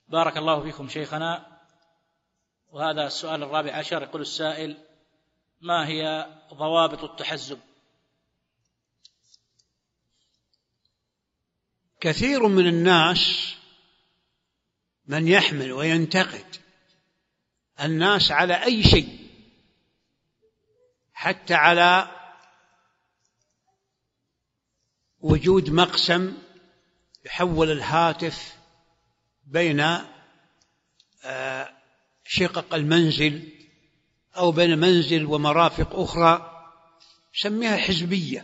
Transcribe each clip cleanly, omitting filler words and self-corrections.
بارك الله فيكم شيخنا. وهذا السؤال 14. يقول السائل: ما هي ضوابط التحزب؟ كثير من الناس من يحمل وينتقد الناس على أي شيء، حتى على وجود مقسم يحول الهاتف بين شقق المنزل أو بين منزل ومرافق أخرى، سميها حزبية.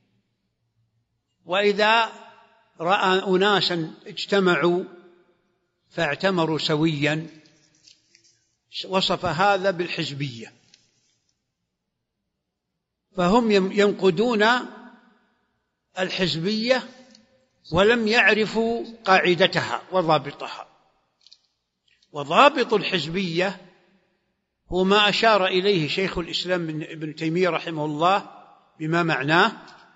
وإذا رأى أناسا اجتمعوا فاعتمروا سويا وصف هذا بالحزبية. فهم ينقدون الحزبية ولم يعرفوا قاعدتها وضابطها. وضابط الحزبية هو ما أشار إليه شيخ الإسلام ابن تيمية رحمه الله، بما معناه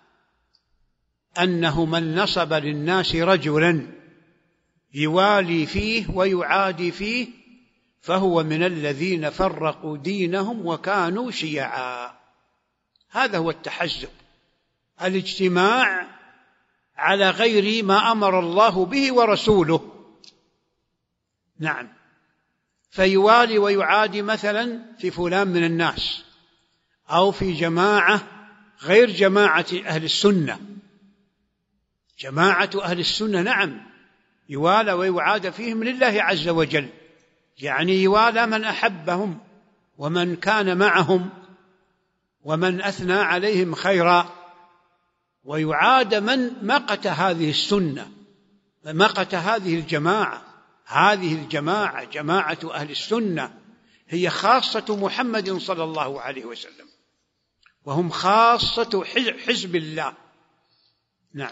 أنه من نصب للناس رجلا يوالي فيه ويعادي فيه فهو من الذين فرقوا دينهم وكانوا شيعا. هذا هو التحزب، الاجتماع على غير ما أمر الله به ورسوله. نعم، فيوالي ويعادي مثلا في فلان من الناس أو في جماعة غير جماعة أهل السنة. جماعة أهل السنة نعم يوالى ويعاد فيهم لله عز وجل، يعني يوالى من أحبهم ومن كان معهم ومن أثنى عليهم خيرا، ويعاد من مقت هذه السنة، مقت هذه الجماعة. هذه الجماعة جماعة أهل السنة هي خاصة محمد صلى الله عليه وسلم، وهم خاصة حزب الله. نعم.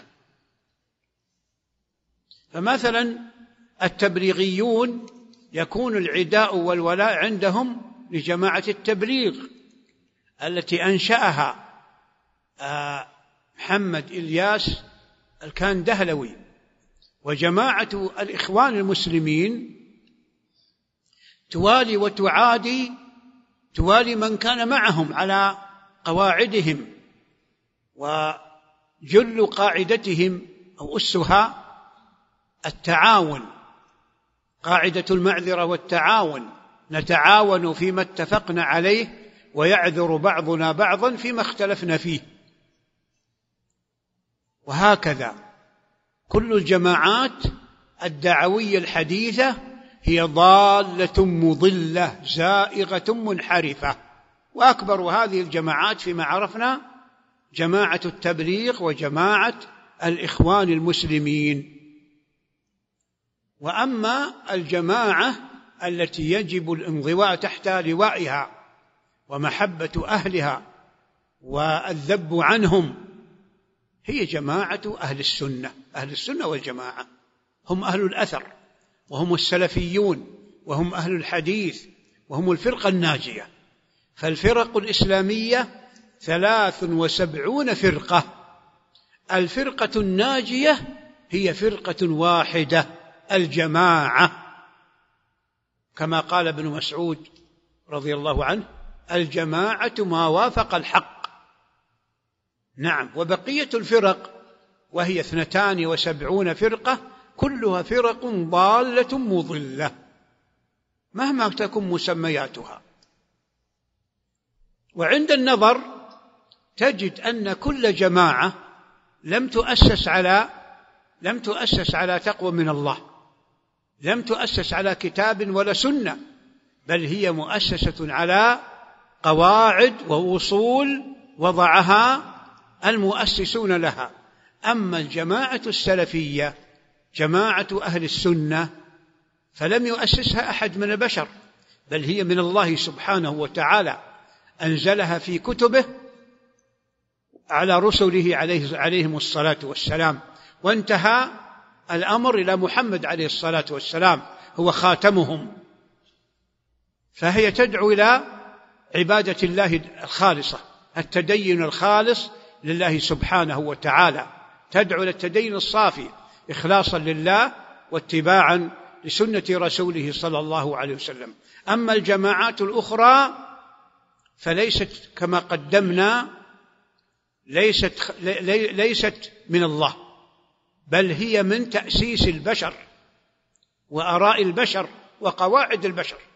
فمثلا التبليغيون يكون العداء والولاء عندهم لجماعة التبليغ التي أنشأها محمد إلياس الكاندهلوي. وجماعة الإخوان المسلمين توالي وتعادي، توالي من كان معهم على قواعدهم، وجل قاعدتهم أو أسها التعاون، قاعدة المعذرة والتعاون، نتعاون فيما اتفقنا عليه ويعذر بعضنا بعضا فيما اختلفنا فيه. وهكذا كل الجماعات الدعوية الحديثة هي ضالة مضلة زائغة منحرفة. وأكبر هذه الجماعات فيما عرفنا جماعة التبليغ وجماعة الإخوان المسلمين. وأما الجماعة التي يجب الانضواء تحت لوائها ومحبة أهلها والذب عنهم هي جماعة أهل السنة. أهل السنة والجماعة هم أهل الأثر، وهم السلفيون، وهم أهل الحديث، وهم الفرقة الناجية. فالفرق الإسلامية 73 فرقة، الفرقة الناجية هي فرقة واحدة، الجماعة، كما قال ابن مسعود رضي الله عنه: الجماعة ما وافق الحق. نعم. وبقية الفرق وهي 72 فرقة كلها فرق ضالة مضلة مهما تكن مسمياتها. وعند النظر تجد أن كل جماعة لم تؤسس على تقوى من الله، لم تؤسس على كتاب ولا سنة، بل هي مؤسسة على قواعد ووصول وضعها المؤسسون لها. أما الجماعة السلفية جماعة أهل السنة فلم يؤسسها أحد من البشر، بل هي من الله سبحانه وتعالى، أنزلها في كتبه على رسله عليهم الصلاة والسلام، وانتهى الأمر إلى محمد عليه الصلاة والسلام هو خاتمهم. فهي تدعو إلى عبادة الله الخالصة، التدين الخالص لله سبحانه وتعالى، تدعو إلى التدين الصافي إخلاصا لله واتباعا لسنة رسوله صلى الله عليه وسلم. أما الجماعات الأخرى فليست كما قدمنا، ليست من الله، بل هي من تأسيس البشر وآراء البشر وقواعد البشر.